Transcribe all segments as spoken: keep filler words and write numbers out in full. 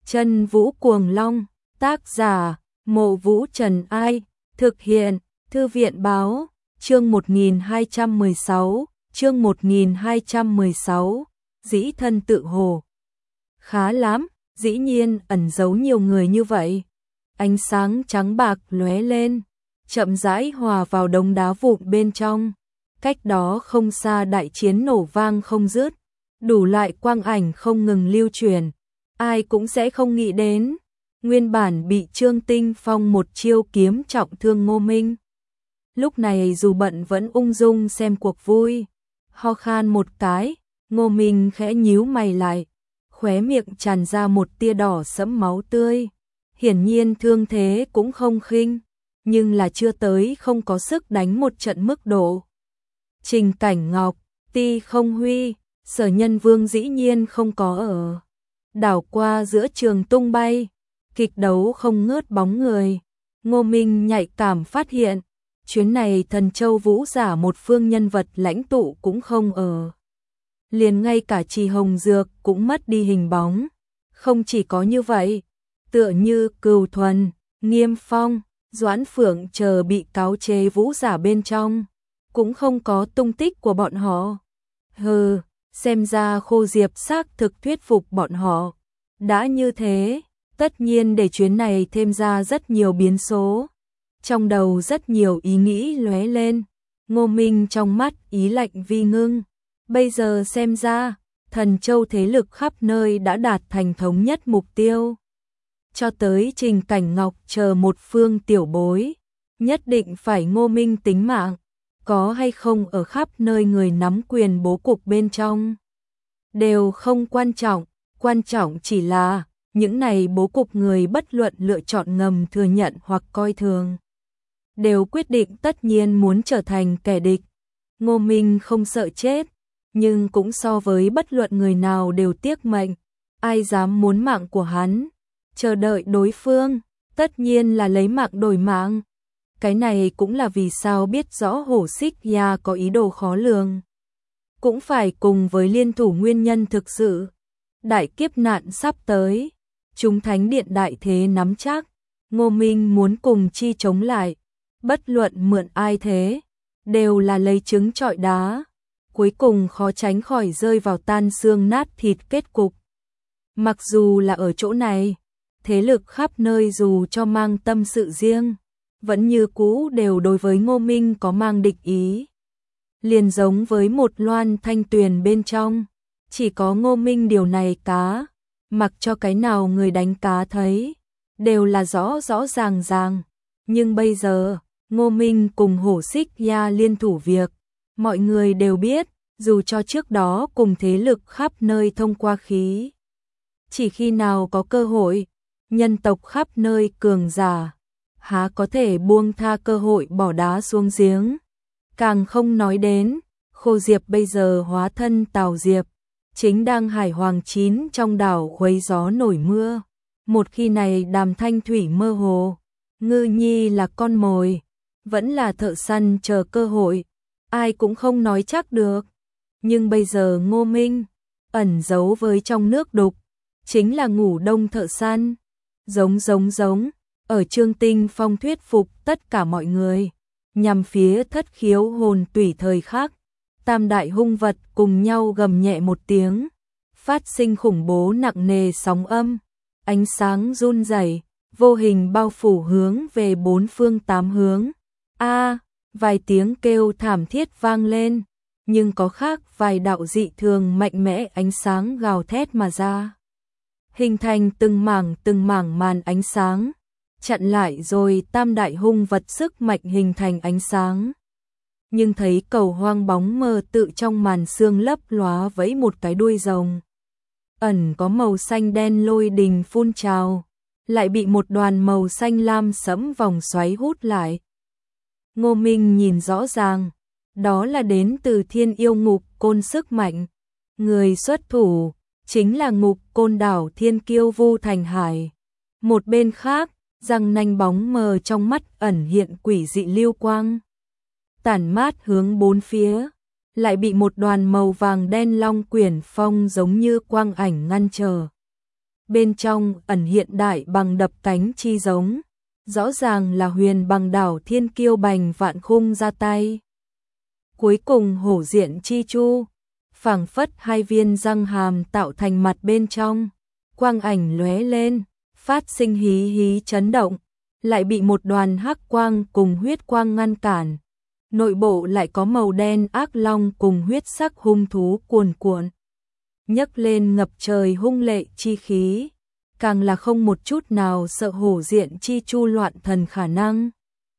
Chân Vũ Cuồng Long, tác giả, Mộ Vũ Trần Ai, thực hiện, Thư viện Báo, chương một nghìn hai trăm mười sáu, chương một nghìn hai trăm mười sáu, dĩ thân tự hồ. Khá lắm, dĩ nhiên ẩn giấu nhiều người như vậy. Ánh sáng trắng bạc lóe lên, chậm rãi hòa vào đống đá vụn bên trong. Cách đó không xa đại chiến nổ vang không dứt, đủ loại quang ảnh không ngừng lưu truyền. Ai cũng sẽ không nghĩ đến, nguyên bản bị Trương Tinh Phong một chiêu kiếm trọng thương Ngô Minh. Lúc này dù bận vẫn ung dung xem cuộc vui, ho khan một cái, Ngô Minh khẽ nhíu mày lại, khóe miệng tràn ra một tia đỏ sẫm máu tươi. Hiển nhiên thương thế cũng không khinh, nhưng là chưa tới không có sức đánh một trận mức độ. Trình Cảnh Ngọc, Ti Không Huy, Sở Nhân Vương dĩ nhiên không có ở. Đảo qua giữa trường tung bay, kịch đấu không ngớt bóng người. Ngô Minh nhạy cảm phát hiện, chuyến này Thần Châu Vũ giả một phương nhân vật lãnh tụ cũng không ở. Liền ngay cả Trì Hồng Dược cũng mất đi hình bóng. Không chỉ có như vậy, tựa như Cừu Thuần, Nghiêm Phong, Doãn Phượng chờ bị cáo chế vũ giả bên trong, cũng không có tung tích của bọn họ. Hừ, xem ra Khô Diệp xác thực thuyết phục bọn họ. Đã như thế, tất nhiên để chuyến này thêm ra rất nhiều biến số. Trong đầu rất nhiều ý nghĩ lóe lên, Ngô Minh trong mắt ý lạnh vi ngưng. Bây giờ xem ra, Thần Châu thế lực khắp nơi đã đạt thành thống nhất mục tiêu. Cho tới Trình Cảnh Ngọc chờ một phương tiểu bối, nhất định phải Ngô Minh tính mạng, có hay không ở khắp nơi người nắm quyền bố cục bên trong. Đều không quan trọng, quan trọng chỉ là, những này bố cục người bất luận lựa chọn ngầm thừa nhận hoặc coi thường. Đều quyết định tất nhiên muốn trở thành kẻ địch. Ngô Minh không sợ chết, nhưng cũng so với bất luận người nào đều tiếc mệnh. Ai dám muốn mạng của hắn, chờ đợi đối phương, tất nhiên là lấy mạng đổi mạng. Cái này cũng là vì sao biết rõ Hổ Xích Ya có ý đồ khó lường. Cũng phải cùng với liên thủ nguyên nhân thực sự. Đại kiếp nạn sắp tới, chúng thánh điện đại thế nắm chắc, Ngô Minh muốn cùng chi chống lại, bất luận mượn ai thế, đều là lấy trứng trọi đá, cuối cùng khó tránh khỏi rơi vào tan xương nát thịt kết cục. Mặc dù là ở chỗ này, thế lực khắp nơi dù cho mang tâm sự riêng, vẫn như cũ đều đối với Ngô Minh có mang địch ý. Liền giống với một loan thanh tuyền bên trong, chỉ có Ngô Minh điều này cá, mặc cho cái nào người đánh cá thấy, đều là rõ rõ ràng ràng. Nhưng bây giờ, Ngô Minh cùng Hổ Xích Ya liên thủ việc, mọi người đều biết, dù cho trước đó cùng thế lực khắp nơi thông qua khí. Chỉ khi nào có cơ hội, nhân tộc khắp nơi cường giả, há có thể buông tha cơ hội bỏ đá xuống giếng. Càng không nói đến, Khô Diệp bây giờ hóa thân Tào Diệp, chính đang hải hoàng chín trong đảo khuấy gió nổi mưa. Một khi này Đàm Thanh Thủy mơ hồ, Ngư Nhi là con mồi, vẫn là thợ săn chờ cơ hội, ai cũng không nói chắc được. Nhưng bây giờ Ngô Minh, ẩn giấu với trong nước đục, chính là ngủ đông thợ săn. Giống giống giống, ở Trương Tinh Phong thuyết phục tất cả mọi người, nhằm phía Thất Khiếu hồn tùy thời khắc. Tam đại hung vật cùng nhau gầm nhẹ một tiếng, phát sinh khủng bố nặng nề sóng âm, ánh sáng run rẩy, vô hình bao phủ hướng về bốn phương tám hướng. A, vài tiếng kêu thảm thiết vang lên, nhưng có khác vài đạo dị thường mạnh mẽ ánh sáng gào thét mà ra. Hình thành từng mảng từng mảng màn ánh sáng, chặn lại rồi tam đại hung vật sức mạnh hình thành ánh sáng. Nhưng thấy cầu hoang bóng mờ tự trong màn sương lấp lóa vẫy một cái đuôi rồng. Ẩn có màu xanh đen lôi đình phun trào, lại bị một đoàn màu xanh lam sẫm vòng xoáy hút lại. Ngô Minh nhìn rõ ràng, đó là đến từ Thiên Yêu Ngục Côn sức mạnh. Người xuất thủ chính là Ngục Côn đảo Thiên Kiêu Vu Thành Hải. Một bên khác, răng nanh bóng mờ trong mắt ẩn hiện quỷ dị lưu quang. Tản mát hướng bốn phía, lại bị một đoàn màu vàng đen long quyển phong giống như quang ảnh ngăn trở. bên trong ẩn hiện đại bằng đập cánh chi giống, rõ ràng là huyền bằng đảo thiên kiêu bành vạn khung ra tay. Cuối cùng hổ diện chi chu, phảng phất hai viên răng hàm tạo thành mặt bên trong, quang ảnh lóe lên, phát sinh hí hí chấn động, lại bị một đoàn hắc quang cùng huyết quang ngăn cản. Nội bộ lại có màu đen ác long cùng huyết sắc hung thú cuồn cuộn, nhấc lên ngập trời hung lệ chi khí, càng là không một chút nào sợ hổ diện chi chu loạn thần khả năng.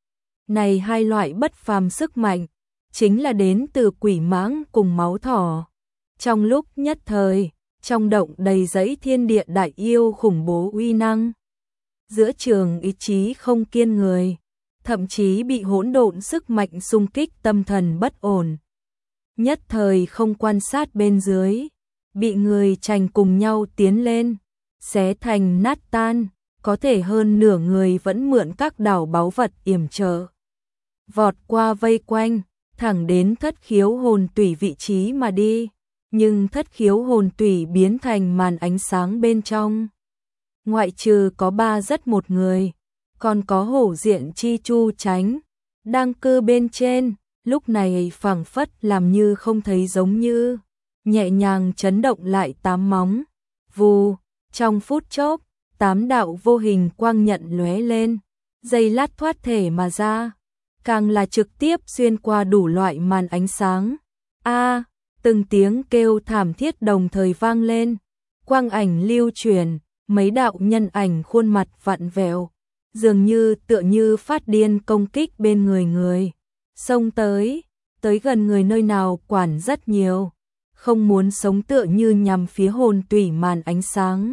Này hai loại bất phàm sức mạnh, chính là đến từ quỷ mãng cùng máu thỏ. Trong lúc nhất thời, trong động đầy dẫy thiên địa đại yêu khủng bố uy năng. Giữa trường ý chí không kiên người, thậm chí bị hỗn độn sức mạnh xung kích tâm thần bất ổn. Nhất thời không quan sát bên dưới, bị người chành cùng nhau tiến lên, xé thành nát tan, có thể hơn nửa người vẫn mượn các đảo báu vật yểm trợ. Vọt qua vây quanh, thẳng đến thất khiếu hồn tủy vị trí mà đi, nhưng thất khiếu hồn tủy biến thành màn ánh sáng bên trong. Ngoại trừ có ba rất một người, còn có hổ diện chi chu tránh, đang cư bên trên, lúc này phảng phất làm như không thấy giống như, nhẹ nhàng chấn động lại tám móng, vù, trong phút chốc, tám đạo vô hình quang nhận lóe lên, dây lát thoát thể mà ra, càng là trực tiếp xuyên qua đủ loại màn ánh sáng. A, từng tiếng kêu thảm thiết đồng thời vang lên, quang ảnh lưu truyền, mấy đạo nhân ảnh khuôn mặt vặn vẹo, dường như tựa như phát điên công kích bên người người, xông tới, tới gần người nơi nào quản rất nhiều, không muốn sống tựa như nhằm phía hồn tủy màn ánh sáng.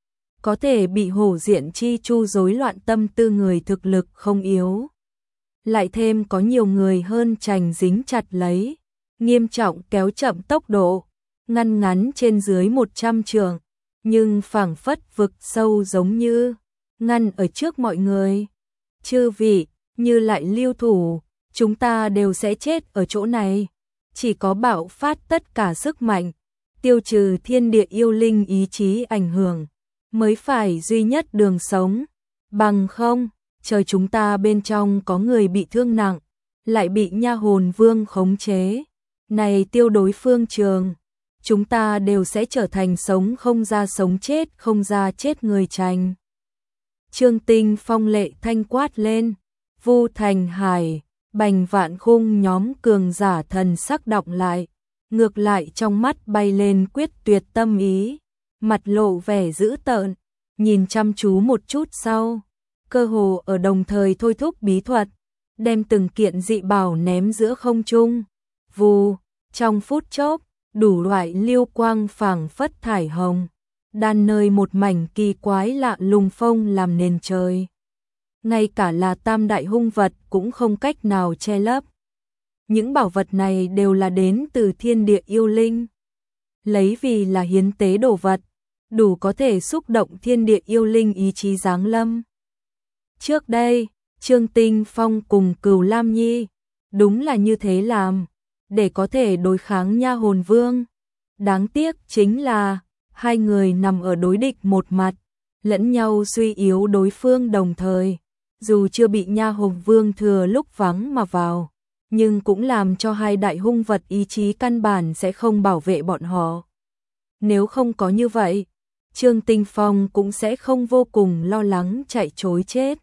Có thể bị hổ diện chi chu rối loạn tâm tư người thực lực không yếu. Lại thêm có nhiều người hơn chành dính chặt lấy, nghiêm trọng kéo chậm tốc độ, ngăn ngắn trên dưới một trăm trượng, nhưng phảng phất vực sâu giống như ngăn ở trước mọi người. Chư vị, như lại lưu thủ, chúng ta đều sẽ chết ở chỗ này. Chỉ có bạo phát tất cả sức mạnh, tiêu trừ thiên địa yêu linh ý chí ảnh hưởng, mới phải duy nhất đường sống. Bằng không, trời chúng ta bên trong có người bị thương nặng, lại bị nha hồn vương khống chế. Này tiêu đối phương trường, chúng ta đều sẽ trở thành sống không ra sống chết không ra chết người tranh. Trương Tinh Phong lệ thanh quát lên, Vu Thành Hải, bành vạn khung nhóm cường giả thần sắc động lại, ngược lại trong mắt bay lên quyết tuyệt tâm ý, mặt lộ vẻ dữ tợn, nhìn chăm chú một chút sau, cơ hồ ở đồng thời thôi thúc bí thuật, đem từng kiện dị bảo ném giữa không trung. Vù, trong phút chốc, đủ loại lưu quang phảng phất thải hồng, đan nơi một mảnh kỳ quái lạ lùng phong làm nền trời. Ngay cả là tam đại hung vật cũng không cách nào che lấp. Những bảo vật này đều là đến từ thiên địa yêu linh, lấy vì là hiến tế đồ vật, đủ có thể xúc động thiên địa yêu linh ý chí giáng lâm. Trước đây, Trương Tinh Phong cùng Cửu Lam Nhi, đúng là như thế làm, để có thể đối kháng nha hồn vương. Đáng tiếc chính là, hai người nằm ở đối địch một mặt, lẫn nhau suy yếu đối phương đồng thời. Dù chưa bị nha hồn vương thừa lúc vắng mà vào, nhưng cũng làm cho hai đại hung vật ý chí căn bản sẽ không bảo vệ bọn họ. Nếu không có như vậy, Trương Tinh Phong cũng sẽ không vô cùng lo lắng chạy trối chết.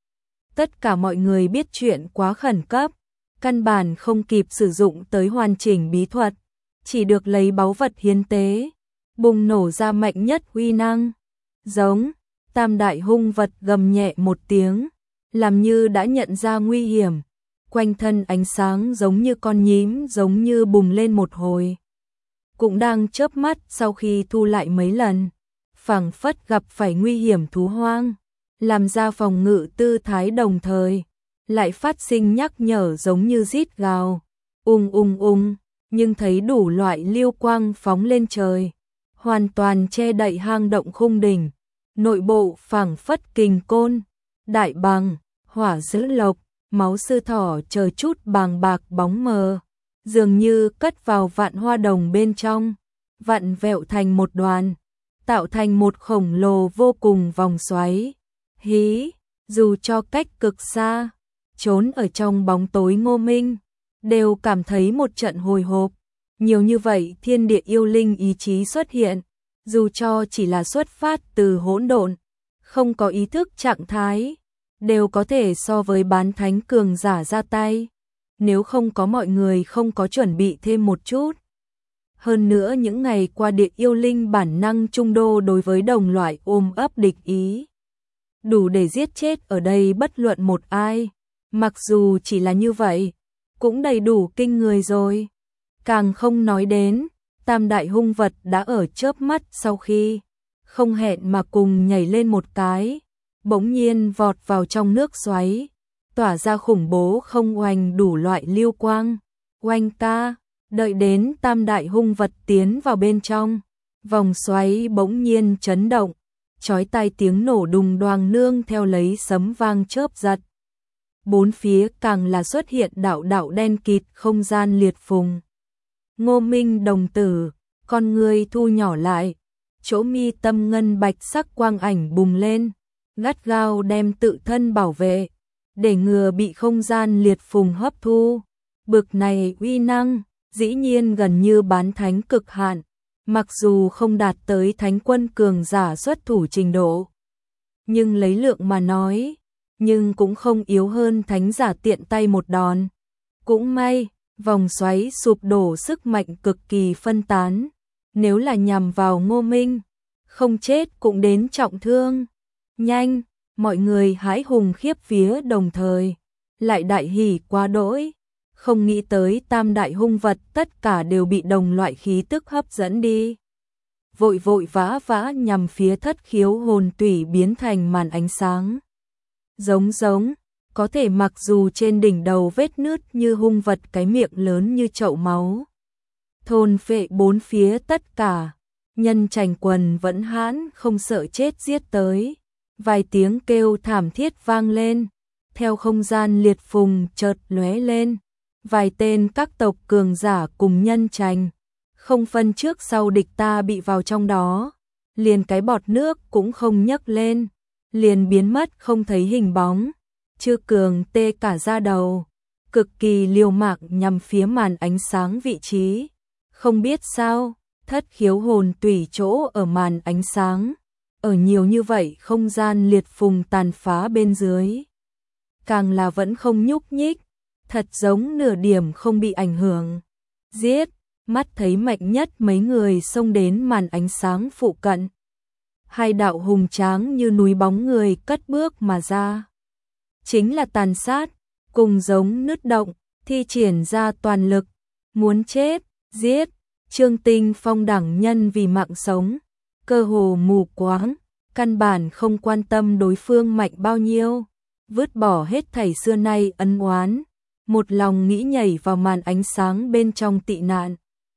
Tất cả mọi người biết chuyện quá khẩn cấp, căn bản không kịp sử dụng tới hoàn chỉnh bí thuật, chỉ được lấy báu vật hiến tế, bùng nổ ra mạnh nhất uy năng. Giống, tam đại hung vật gầm nhẹ một tiếng, làm như đã nhận ra nguy hiểm, quanh thân ánh sáng giống như con nhím giống như bùng lên một hồi. Cũng đang chớp mắt sau khi thu lại mấy lần, phảng phất gặp phải nguy hiểm thú hoang, làm ra phòng ngự tư thái đồng thời, lại phát sinh nhắc nhở giống như rít gào, ung ung ung, nhưng thấy đủ loại lưu quang phóng lên trời, hoàn toàn che đậy hang động khung đỉnh, nội bộ phảng phất kình côn, đại bàng, hỏa dữ lộc, máu sư thỏ chờ chút bàng bạc bóng mờ, dường như cất vào vạn hoa đồng bên trong, vặn vẹo thành một đoàn, tạo thành một khổng lồ vô cùng vòng xoáy. Hí, dù cho cách cực xa, trốn ở trong bóng tối Ngô Minh, đều cảm thấy một trận hồi hộp. Nhiều như vậy thiên địa yêu linh ý chí xuất hiện, dù cho chỉ là xuất phát từ hỗn độn, không có ý thức trạng thái, đều có thể so với bán thánh cường giả ra tay. Nếu không có mọi người không có chuẩn bị thêm một chút. Hơn nữa những ngày qua địa yêu linh bản năng trung đô đối với đồng loại ôm ấp địch ý. Đủ để giết chết ở đây bất luận một ai. Mặc dù chỉ là như vậy, cũng đầy đủ kinh người rồi. Càng không nói đến, tam đại hung vật đã ở chớp mắt sau khi không hẹn mà cùng nhảy lên một cái, bỗng nhiên vọt vào trong nước xoáy, tỏa ra khủng bố không oanh đủ loại lưu quang. Oanh ca, đợi đến tam đại hung vật tiến vào bên trong, vòng xoáy bỗng nhiên chấn động, chói tai tiếng nổ đùng đoàng nương theo lấy sấm vang chớp giật. Bốn phía càng là xuất hiện đạo đạo đen kịt không gian liệt phùng. Ngô Minh đồng tử, con người thu nhỏ lại, chỗ mi tâm ngân bạch sắc quang ảnh bùng lên, gắt gao đem tự thân bảo vệ, để ngừa bị không gian liệt phùng hấp thu. Bực này uy năng, dĩ nhiên gần như bán thánh cực hạn, mặc dù không đạt tới thánh quân cường giả xuất thủ trình độ. Nhưng lấy lượng mà nói, nhưng cũng không yếu hơn thánh giả tiện tay một đòn. Cũng may, vòng xoáy sụp đổ sức mạnh cực kỳ phân tán, nếu là nhằm vào Ngô Minh, không chết cũng đến trọng thương. Nhanh, mọi người hãi hùng khiếp vía đồng thời, lại đại hỉ quá đỗi, không nghĩ tới tam đại hung vật tất cả đều bị đồng loại khí tức hấp dẫn đi. Vội vội vã vã nhằm phía thất khiếu hồn tủy biến thành màn ánh sáng. Giống giống, có thể mặc dù trên đỉnh đầu vết nứt như hung vật cái miệng lớn như chậu máu. Thôn phệ bốn phía tất cả, nhân trành quần vẫn hãn không sợ chết giết tới. Vài tiếng kêu thảm thiết vang lên, theo không gian liệt phùng chợt lóe lên. Vài tên các tộc cường giả cùng nhân trành, không phân trước sau địch ta bị vào trong đó, liền cái bọt nước cũng không nhấc lên, liền biến mất không thấy hình bóng. Chư Cường tê cả da đầu, cực kỳ liều mạng nhằm phía màn ánh sáng vị trí. Không biết sao, thất khiếu hồn tùy chỗ ở màn ánh sáng, ở nhiều như vậy không gian liệt phùng tàn phá bên dưới, càng là vẫn không nhúc nhích, thật giống nửa điểm không bị ảnh hưởng. Giết, mắt thấy mạnh nhất mấy người xông đến màn ánh sáng phụ cận. Hai đạo hùng tráng như núi bóng người cất bước mà ra. Chính là tàn sát, cùng giống nứt động, thi triển ra toàn lực, muốn chết, giết. Trương Tinh Phong đẳng nhân vì mạng sống, cơ hồ mù quáng, căn bản không quan tâm đối phương mạnh bao nhiêu, vứt bỏ hết thảy xưa nay ân oán, một lòng nghĩ nhảy vào màn ánh sáng bên trong tị nạn.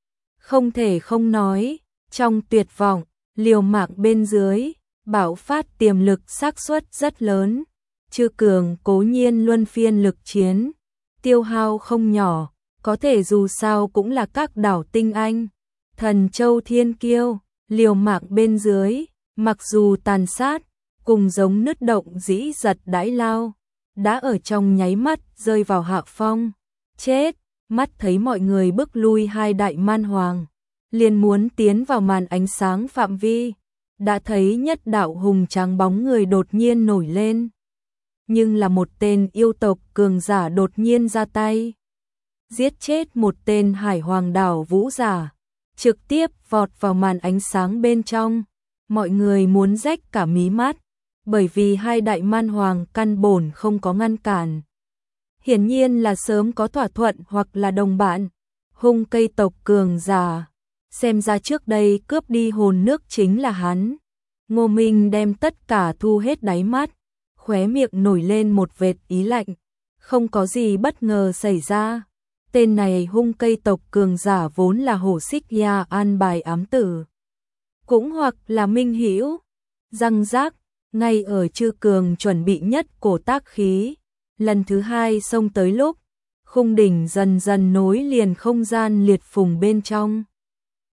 Không thể không nói, trong tuyệt vọng, liều mạng bên dưới, bạo phát tiềm lực xác suất rất lớn. Chư Cường cố nhiên luân phiên lực chiến, tiêu hao không nhỏ, có thể dù sao cũng là các đảo tinh anh, thần châu thiên kiêu, liều mạng bên dưới, mặc dù tàn sát, cùng giống nứt động dĩ giật đãi lao, đã ở trong nháy mắt rơi vào hạ phong. Chết, mắt thấy mọi người bước lui hai đại man hoàng, liền muốn tiến vào màn ánh sáng phạm vi, đã thấy nhất đạo hùng tráng bóng người đột nhiên nổi lên. Nhưng là một tên yêu tộc cường giả đột nhiên ra tay, giết chết một tên hải hoàng đảo vũ giả, trực tiếp vọt vào màn ánh sáng bên trong. Mọi người muốn rách cả mí mắt, bởi vì hai đại man hoàng căn bổn không có ngăn cản. Hiển nhiên là sớm có thỏa thuận hoặc là đồng bạn. Hung cây tộc cường giả, xem ra trước đây cướp đi hồn nước chính là hắn. Ngô Minh đem tất cả thu hết đáy mắt, khóe miệng nổi lên một vệt ý lạnh. Không có gì bất ngờ xảy ra. Tên này hung cây tộc cường giả vốn là hổ xích ya an bài ám tử, cũng hoặc là minh hữu. Răng rác, ngay ở Chư Cường chuẩn bị nhất cổ tác khí, lần thứ hai xông tới lúc, khung đỉnh dần dần nối liền không gian liệt phùng bên trong.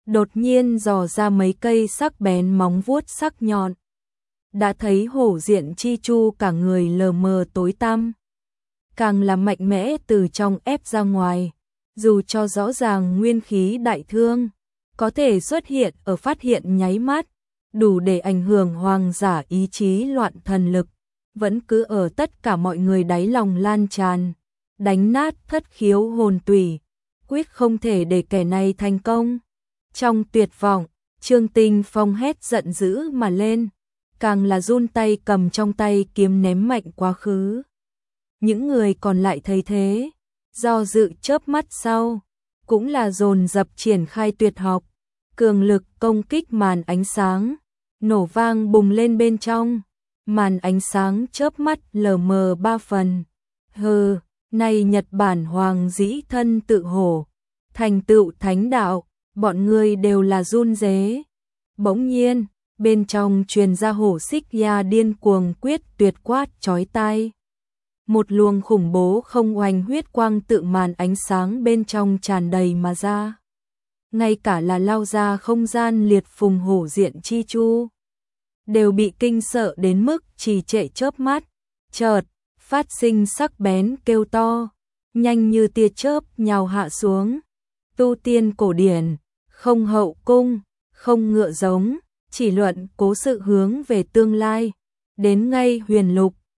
đột nhiên dò ra mấy cây sắc bén móng vuốt sắc nhọn. Đã thấy hổ diện chi chu cả người lờ mờ tối tăm, càng là mạnh mẽ từ trong ép ra ngoài, dù cho rõ ràng nguyên khí đại thương, có thể xuất hiện ở phát hiện nháy mắt, đủ để ảnh hưởng hoàng giả ý chí loạn thần lực, vẫn cứ ở tất cả mọi người đáy lòng lan tràn, đánh nát thất khiếu hồn tủy, quyết không thể để kẻ này thành công. Trong tuyệt vọng, Trương Tinh Phong hét giận dữ mà lên, càng là run tay cầm trong tay kiếm ném mạnh quá khứ. Những người còn lại thấy thế, do dự chớp mắt sau, cũng là dồn dập triển khai tuyệt học, cường lực công kích màn ánh sáng, nổ vang bùng lên bên trong, màn ánh sáng chớp mắt lờ mờ ba phần. Hừ, này Nhật Bản hoàng dĩ thân tự hổ, thành tựu thánh đạo, bọn ngươi đều là run rế. Bỗng nhiên, bên trong truyền ra hổ xích ya điên cuồng quyết tuyệt quát chói tai. Một luồng khủng bố không oanh huyết quang tự màn ánh sáng bên trong tràn đầy mà ra. Ngay cả là lao ra không gian liệt phùng hổ diện chi chu, đều bị kinh sợ đến mức trì trệ chớp mắt, chợt phát sinh sắc bén kêu to, nhanh như tia chớp nhào hạ xuống. Tu tiên cổ điển, không hậu cung, không ngựa giống, chỉ luận cố sự hướng về tương lai, đến ngay huyền lục,